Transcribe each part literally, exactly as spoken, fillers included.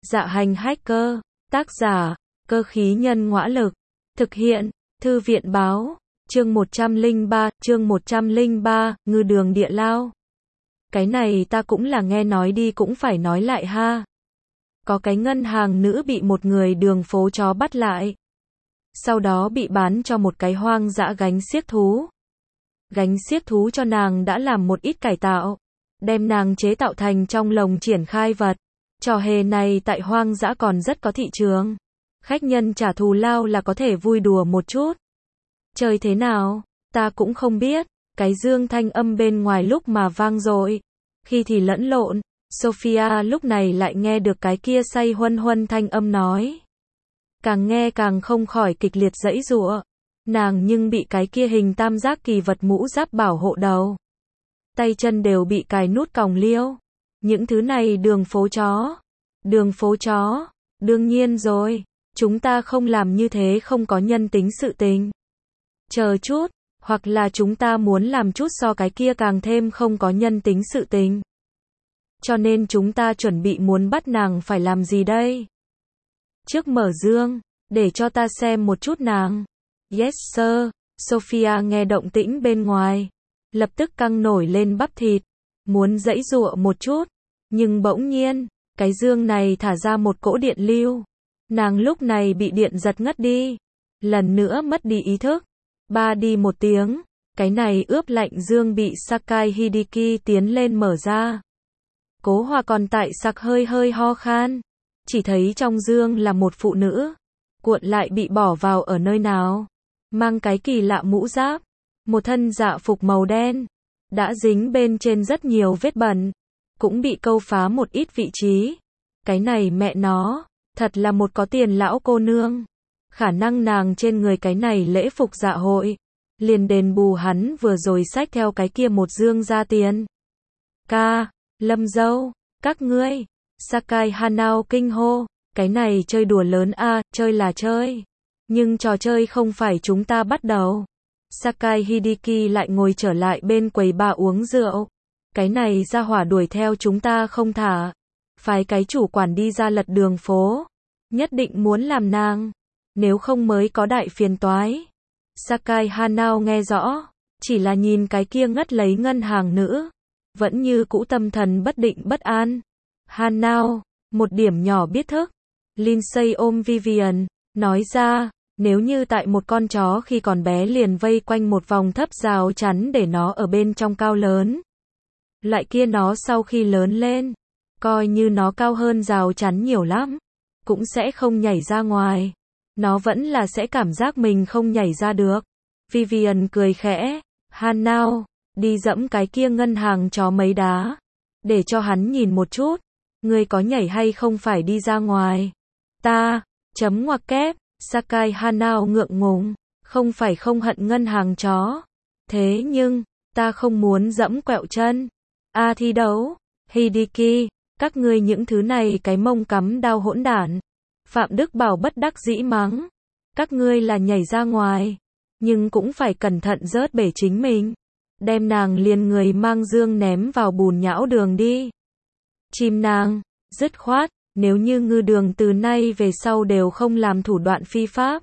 Dạ hành hacker, tác giả, cơ khí nhân ngõa lực, thực hiện, thư viện báo, chương một trăm lẻ ba, chương một trăm lẻ ba, ngư đường địa lao. Cái này ta cũng là nghe nói đi cũng phải nói lại ha. Có cái ngân hàng nữ bị một người đường phố chó bắt lại. Sau đó bị bán cho một cái hoang dã gánh xiếc thú. Gánh xiếc thú cho nàng đã làm một ít cải tạo. Đem nàng chế tạo thành trong lồng triển khai vật. Trò hề này tại hoang dã còn rất có thị trường. Khách nhân trả thù lao là có thể vui đùa một chút. Chơi thế nào, ta cũng không biết. Cái dương thanh âm bên ngoài lúc mà vang dội. Khi thì lẫn lộn, Sophia lúc này lại nghe được cái kia say huân huân thanh âm nói. Càng nghe càng không khỏi kịch liệt giãy giụa. Nàng nhưng bị cái kia hình tam giác kỳ vật mũ giáp bảo hộ đầu. Tay chân đều bị cài nút còng liêu. Những thứ này đường phố chó. Đường phố chó. Đương nhiên rồi. Chúng ta không làm như thế không có nhân tính sự tình. Chờ chút. Hoặc là chúng ta muốn làm chút so cái kia càng thêm không có nhân tính sự tình. Cho nên chúng ta chuẩn bị muốn bắt nàng phải làm gì đây? Trước mở dương. Để cho ta xem một chút nàng. Yes sir. Sophia nghe động tĩnh bên ngoài. Lập tức căng nổi lên bắp thịt. Muốn giãy giụa một chút. Nhưng bỗng nhiên. Cái dương này thả ra một cỗ điện lưu. Nàng lúc này bị điện giật ngất đi. Lần nữa mất đi ý thức. Ba đi một tiếng. Cái này ướp lạnh dương bị Sakai Hideki tiến lên mở ra. Cố Hòa còn tại sặc hơi hơi ho khan. Chỉ thấy trong dương là một phụ nữ. Cuộn lại bị bỏ vào ở nơi nào. Mang cái kỳ lạ mũ giáp. Một thân dạ phục màu đen. Đã dính bên trên rất nhiều vết bẩn. Cũng bị câu phá một ít vị trí. Cái này mẹ nó. Thật là một có tiền lão cô nương. Khả năng nàng trên người cái này lễ phục dạ hội. Liền đền bù hắn vừa rồi xách theo cái kia một dương ra tiền. Ca, Lâm dâu, các ngươi. Sakai Hanao kinh hô. Cái này chơi đùa lớn a, à, chơi là chơi. Nhưng trò chơi không phải chúng ta bắt đầu. Sakai Hideki lại ngồi trở lại bên quầy bar uống rượu. Cái này ra hỏa đuổi theo chúng ta không thả. Phái cái chủ quản đi ra lật đường phố. Nhất định muốn làm nàng. Nếu không mới có đại phiền toái. Sakai Hanao nghe rõ. Chỉ là nhìn cái kia ngất lấy ngân hàng nữ. Vẫn như cũ tâm thần bất định bất an. Hanao, một điểm nhỏ biết thức. Lindsay ôm Vivian, nói ra, nếu như tại một con chó khi còn bé liền vây quanh một vòng thấp rào chắn để nó ở bên trong cao lớn. Loại kia nó sau khi lớn lên, coi như nó cao hơn rào chắn nhiều lắm, cũng sẽ không nhảy ra ngoài. Nó vẫn là sẽ cảm giác mình không nhảy ra được. Vivian cười khẽ, Hanao, đi dẫm cái kia ngân hàng chó mấy đá. Để cho hắn nhìn một chút, ngươi có nhảy hay không phải đi ra ngoài. Ta, chấm ngoặc kép, Sakai Hanao ngượng ngùng, không phải không hận ngân hàng chó. Thế nhưng, ta không muốn dẫm quẹo chân. A à, thi đấu, Hideki, các ngươi những thứ này cái mông cắm đao hỗn đản. Phạm Đức Bảo bất đắc dĩ mắng. Các ngươi là nhảy ra ngoài, nhưng cũng phải cẩn thận rớt bể chính mình. Đem nàng liền người mang dương ném vào bùn nhão đường đi. Chìm nàng, dứt khoát, nếu như ngư đường từ nay về sau đều không làm thủ đoạn phi pháp.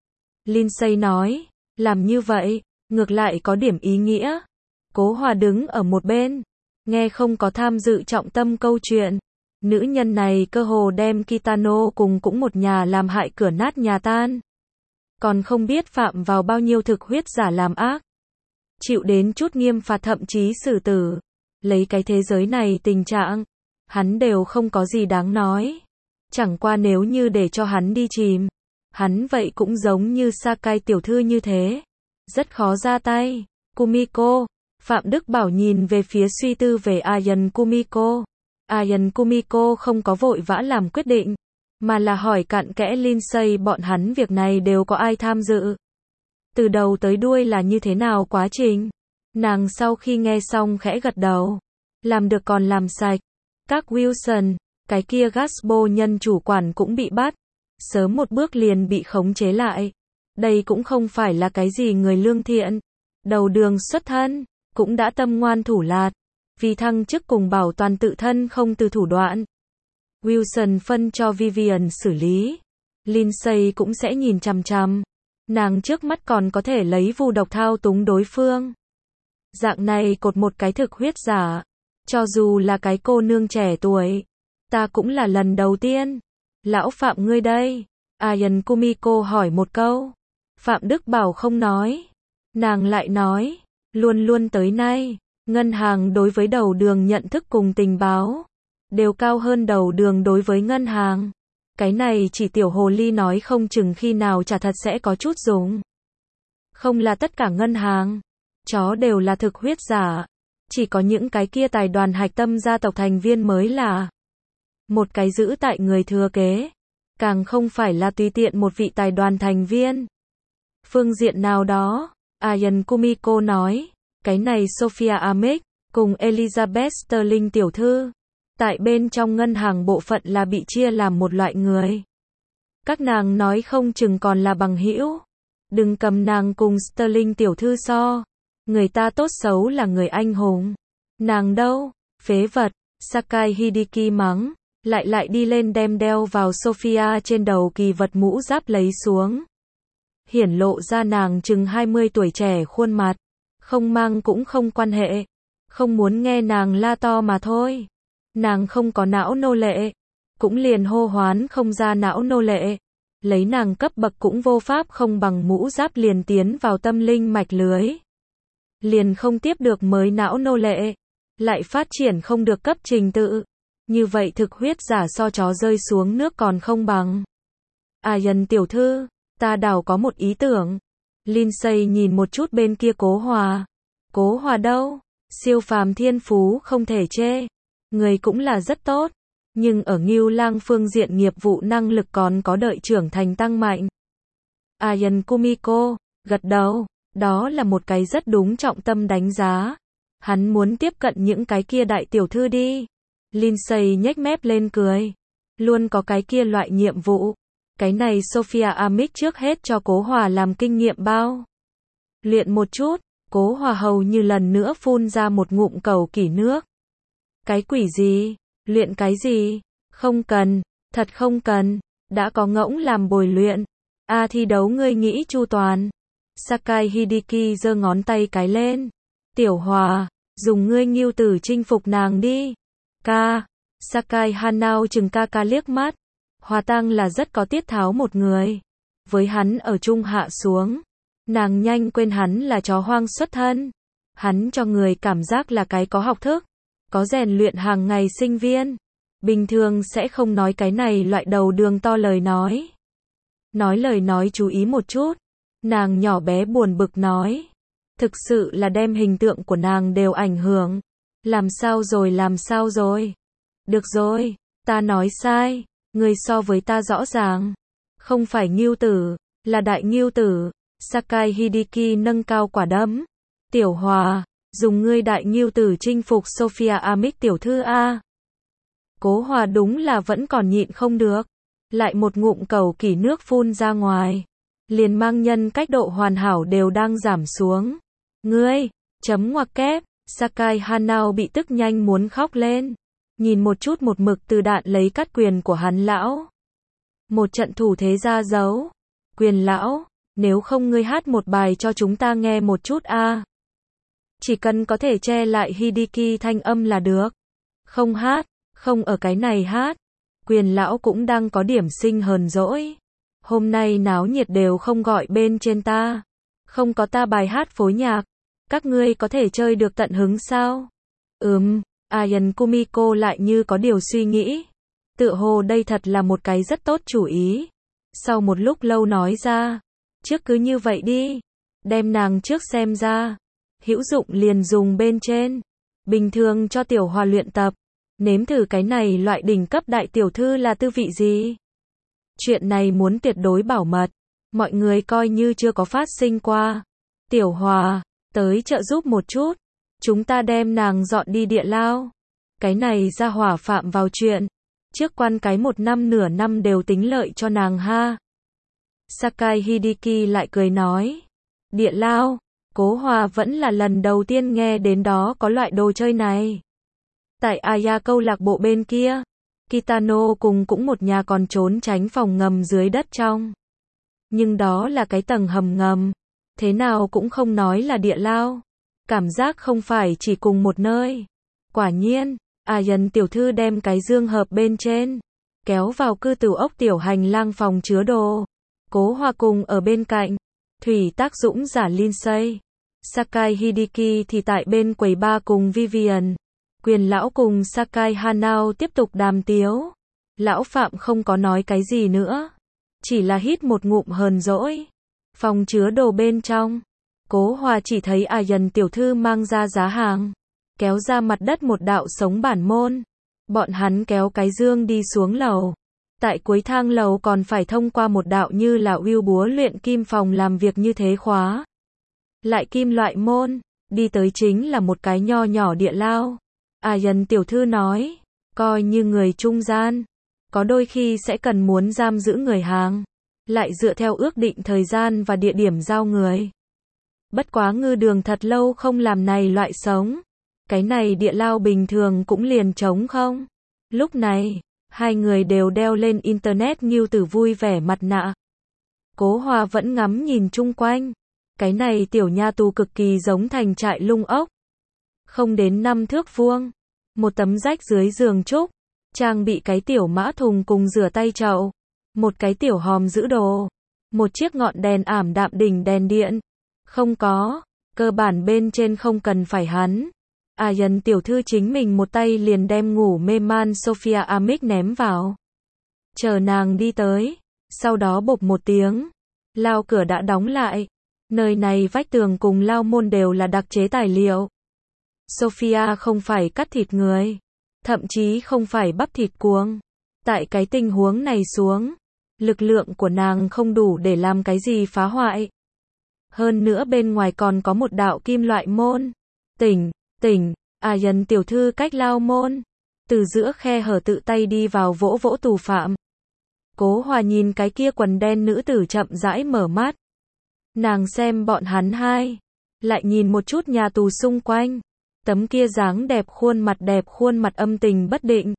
Lindsay nói, làm như vậy, ngược lại có điểm ý nghĩa. Cố Hòa đứng ở một bên, nghe không có tham dự trọng tâm câu chuyện. Nữ nhân này cơ hồ đem Kitano cùng cũng một nhà làm hại cửa nát nhà tan. Còn không biết phạm vào bao nhiêu thực huyết giả làm ác. Chịu đến chút nghiêm phạt thậm chí xử tử. Lấy cái thế giới này tình trạng, hắn đều không có gì đáng nói. Chẳng qua nếu như để cho hắn đi chìm, hắn vậy cũng giống như Sakai tiểu thư như thế. Rất khó ra tay. Kumiko, Phạm Đức Bảo nhìn về phía suy tư về Ayan Kumiko. Ayan Kumiko không có vội vã làm quyết định, mà là hỏi cặn kẽ Lindsay bọn hắn việc này đều có ai tham dự. Từ đầu tới đuôi là như thế nào quá trình. Nàng sau khi nghe xong khẽ gật đầu. Làm được còn làm sạch. Các Wilson, cái kia Gasbo nhân chủ quản cũng bị bắt. Sớm một bước liền bị khống chế lại. Đây cũng không phải là cái gì người lương thiện. Đầu đường xuất thân, cũng đã tâm ngoan thủ lạt. Vì thăng chức cùng bảo toàn tự thân không từ thủ đoạn. Wilson phân cho Vivian xử lý. Lindsay cũng sẽ nhìn chằm chằm. Nàng trước mắt còn có thể lấy vu độc thao túng đối phương. Dạng này cột một cái thực huyết giả. Cho dù là cái cô nương trẻ tuổi. Ta cũng là lần đầu tiên. Lão Phạm ngươi đây. Ayan Kumiko hỏi một câu. Phạm Đức Bảo không nói. Nàng lại nói. Luôn luôn tới nay. Ngân hàng đối với đầu đường nhận thức cùng tình báo. Đều cao hơn đầu đường đối với ngân hàng. Cái này chỉ tiểu hồ ly nói không chừng khi nào trả thật sẽ có chút dùng. Không là tất cả ngân hàng. Chó đều là thực huyết giả. Chỉ có những cái kia tài đoàn hạch tâm gia tộc thành viên mới là một cái giữ tại người thừa kế. Càng không phải là tùy tiện một vị tài đoàn thành viên. Phương diện nào đó, Ayan Kumiko nói, cái này Sophia Amick, cùng Elizabeth Sterling tiểu thư, tại bên trong ngân hàng bộ phận là bị chia làm một loại người. Các nàng nói không chừng còn là bằng hữu. Đừng cầm nàng cùng Sterling tiểu thư so. Người ta tốt xấu là người anh hùng. Nàng đâu? Phế vật. Sakai Hideki mắng. Lại lại đi lên đem đeo vào Sophia trên đầu kỳ vật mũ giáp lấy xuống. Hiển lộ ra nàng chừng hai mươi tuổi trẻ khuôn mặt. Không mang cũng không quan hệ. Không muốn nghe nàng la to mà thôi. Nàng không có não nô lệ. Cũng liền hô hoán không ra não nô lệ. Lấy nàng cấp bậc cũng vô pháp không bằng mũ giáp liền tiến vào tâm linh mạch lưới. Liền không tiếp được mới não nô lệ. Lại phát triển không được cấp trình tự. Như vậy thực huyết giả so chó rơi xuống nước còn không bằng. Ayan tiểu thư, ta đảo có một ý tưởng. Lindsay nhìn một chút bên kia Cố Hòa. Cố Hòa đâu? Siêu phàm thiên phú không thể chê. Người cũng là rất tốt. Nhưng ở Ngưu Lang phương diện nghiệp vụ năng lực còn có đợi trưởng thành tăng mạnh. Ayan Kumiko, gật đầu. Đó là một cái rất đúng trọng tâm đánh giá. Hắn muốn tiếp cận những cái kia đại tiểu thư đi. Lindsay nhếch mép lên cười. Luôn có cái kia loại nhiệm vụ. Cái này Sophia Amick trước hết cho Cố Hòa làm kinh nghiệm bao. Luyện một chút. Cố Hòa hầu như lần nữa phun ra một ngụm cầu kỷ nước. Cái quỷ gì? Luyện cái gì? Không cần. Thật không cần. Đã có ngỗng làm bồi luyện. A à, thi đấu ngươi nghĩ chu toàn. Sakai Hideki giơ ngón tay cái lên. Tiểu Hòa, dùng ngươi ngưu tử chinh phục nàng đi. Ca. Sakai Hanao chừng ca ca liếc mắt. Hòa Tăng là rất có tiết tháo một người. Với hắn ở chung hạ xuống. Nàng nhanh quên hắn là chó hoang xuất thân. Hắn cho người cảm giác là cái có học thức. Có rèn luyện hàng ngày sinh viên. Bình thường sẽ không nói cái này loại đầu đường to lời nói. Nói lời nói chú ý một chút. Nàng nhỏ bé buồn bực nói. Thực sự là đem hình tượng của nàng đều ảnh hưởng. Làm sao rồi làm sao rồi. Được rồi, ta nói sai. Người so với ta rõ ràng. Không phải ngưu tử, là đại ngưu tử. Sakai Hideki nâng cao quả đấm. Tiểu Hòa, dùng ngươi đại ngưu tử chinh phục Sophia Amick tiểu thư A. Cố Hòa đúng là vẫn còn nhịn không được. Lại một ngụm cầu kỷ nước phun ra ngoài. Liền mang nhân cách độ hoàn hảo đều đang giảm xuống. Ngươi, chấm ngoặc kép. Sakai Hanao bị tức nhanh muốn khóc lên. Nhìn một chút một mực từ đạn lấy cắt quyền của hắn lão. Một trận thủ thế ra dấu. Quyền lão, nếu không ngươi hát một bài cho chúng ta nghe một chút a. Chỉ cần có thể che lại Hideki thanh âm là được. Không hát, không ở cái này hát. Quyền lão cũng đang có điểm sinh hờn dỗi. Hôm nay náo nhiệt đều không gọi bên trên ta. Không có ta bài hát phối nhạc. Các ngươi có thể chơi được tận hứng sao? Ừm, Ayan Kumiko lại như có điều suy nghĩ. Tựa hồ đây thật là một cái rất tốt chủ ý. Sau một lúc lâu nói ra. Trước cứ như vậy đi. Đem nàng trước xem ra. Hữu dụng liền dùng bên trên. Bình thường cho Tiểu Hòa luyện tập. Nếm thử cái này loại đỉnh cấp đại tiểu thư là tư vị gì? Chuyện này muốn tuyệt đối bảo mật. Mọi người coi như chưa có phát sinh qua. Tiểu Hòa, tới trợ giúp một chút. Chúng ta đem nàng dọn đi địa lao. Cái này ra hỏa phạm vào chuyện. Trước quan cái một năm nửa năm đều tính lợi cho nàng ha. Sakai Hideki lại cười nói. Địa lao, Cố Hòa vẫn là lần đầu tiên nghe đến đó có loại đồ chơi này. Tại Aya câu lạc bộ bên kia. Kitano cùng cũng một nhà còn trốn tránh phòng ngầm dưới đất trong. Nhưng đó là cái tầng hầm ngầm. Thế nào cũng không nói là địa lao. Cảm giác không phải chỉ cùng một nơi. Quả nhiên, Ayan tiểu thư đem cái dương hợp bên trên. Kéo vào cư tửu ốc tiểu hành lang phòng chứa đồ. Cố Hòa cùng ở bên cạnh. Thủy Tác Dũng giả Lindsay. Sakai Hideki thì tại bên quầy bar cùng Vivian. Quyền lão cùng Sakai Hanao tiếp tục đàm tiếu. Lão Phạm không có nói cái gì nữa. Chỉ là hít một ngụm hờn dỗi. Phòng chứa đồ bên trong. Cố Hòa chỉ thấy Ayan tiểu thư mang ra giá hàng. Kéo ra mặt đất một đạo sống bản môn. Bọn hắn kéo cái dương đi xuống lầu. Tại cuối thang lầu còn phải thông qua một đạo như là uêu búa luyện kim phòng làm việc như thế khóa. Lại kim loại môn. Đi tới chính là một cái nho nhỏ địa lao. Ayan tiểu thư nói. Coi như người trung gian. Có đôi khi sẽ cần muốn giam giữ người hàng. Lại dựa theo ước định thời gian và địa điểm giao người. Bất quá ngư đường thật lâu không làm này loại sống. Cái này địa lao bình thường cũng liền trống không. Lúc này, hai người đều đeo lên internet Ngưu Tử vui vẻ mặt nạ. Cố Hòa vẫn ngắm nhìn chung quanh. Cái này tiểu nha tù cực kỳ giống thành trại lung ốc. Không đến năm thước vuông. Một tấm rách dưới giường trúc. Trang bị cái tiểu mã thùng cùng rửa tay chậu. Một cái tiểu hòm giữ đồ. Một chiếc ngọn đèn ảm đạm đỉnh đèn điện. Không có. Cơ bản bên trên không cần phải hắn. Ayan tiểu thư chính mình một tay liền đem ngủ mê man Sophia Amic ném vào. Chờ nàng đi tới. Sau đó bộp một tiếng. Lao cửa đã đóng lại. Nơi này vách tường cùng lao môn đều là đặc chế tài liệu. Sophia không phải cắt thịt người. Thậm chí không phải bắp thịt cuống. Tại cái tình huống này xuống. Lực lượng của nàng không đủ để làm cái gì phá hoại. Hơn nữa bên ngoài còn có một đạo kim loại môn. Tỉnh, tỉnh, Ayan tiểu thư cách lao môn. Từ giữa khe hở tự tay đi vào vỗ vỗ tù phạm. Cố Hòa nhìn cái kia quần đen nữ tử chậm rãi mở mắt. Nàng xem bọn hắn hai. Lại nhìn một chút nhà tù xung quanh. Tấm kia dáng đẹp khuôn mặt đẹp khuôn mặt âm tình bất định.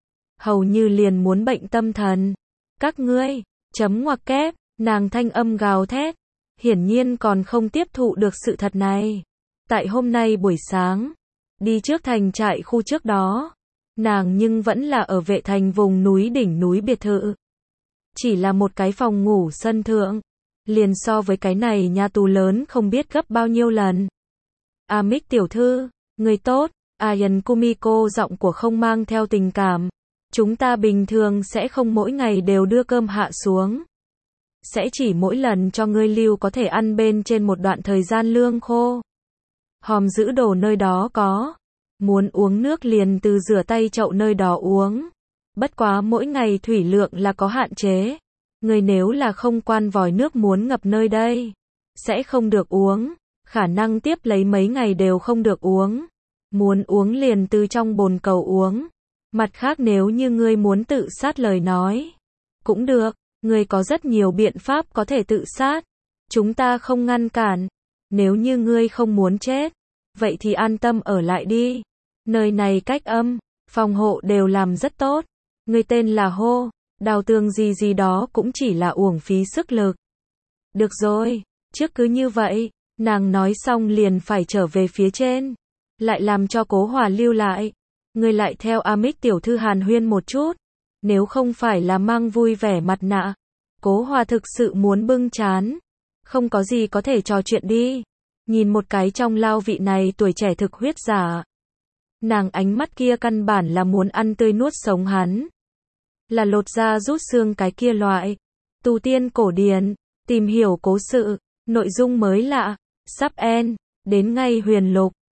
Hầu như liền muốn bệnh tâm thần. Các ngươi, chấm ngoặc kép, nàng thanh âm gào thét. Hiển nhiên còn không tiếp thụ được sự thật này. Tại hôm nay buổi sáng, đi trước thành trại khu trước đó, nàng nhưng vẫn là ở vệ thành vùng núi đỉnh núi biệt thự. Chỉ là một cái phòng ngủ sân thượng, liền so với cái này nhà tù lớn không biết gấp bao nhiêu lần. Amic tiểu thư, người tốt, Ayan Kumiko giọng của không mang theo tình cảm. Chúng ta bình thường sẽ không mỗi ngày đều đưa cơm hạ xuống. Sẽ chỉ mỗi lần cho ngươi lưu có thể ăn bên trên một đoạn thời gian lương khô. Hòm giữ đồ nơi đó có. Muốn uống nước liền từ rửa tay chậu nơi đó uống. Bất quá mỗi ngày thủy lượng là có hạn chế. Ngươi nếu là không quan vòi nước muốn ngập nơi đây, sẽ không được uống. Khả năng tiếp lấy mấy ngày đều không được uống. Muốn uống liền từ trong bồn cầu uống. Mặt khác nếu như ngươi muốn tự sát lời nói, cũng được. Ngươi có rất nhiều biện pháp có thể tự sát. Chúng ta không ngăn cản. Nếu như ngươi không muốn chết, vậy thì an tâm ở lại đi. Nơi này cách âm, phòng hộ đều làm rất tốt. Ngươi tên là Hô, đào tường gì gì đó cũng chỉ là uổng phí sức lực. Được rồi, trước cứ như vậy, nàng nói xong liền phải trở về phía trên. Lại làm cho Cố Hòa lưu lại. Ngươi lại theo Amic tiểu thư hàn huyên một chút. Nếu không phải là mang vui vẻ mặt nạ. Cố Hòa thực sự muốn bưng chán. Không có gì có thể trò chuyện đi. Nhìn một cái trong lao vị này tuổi trẻ thực huyết giả. Nàng ánh mắt kia căn bản là muốn ăn tươi nuốt sống hắn. Là lột da rút xương cái kia loại. Tu tiên cổ điển, tìm hiểu cố sự, nội dung mới lạ, sắp end, đến ngay huyền lục.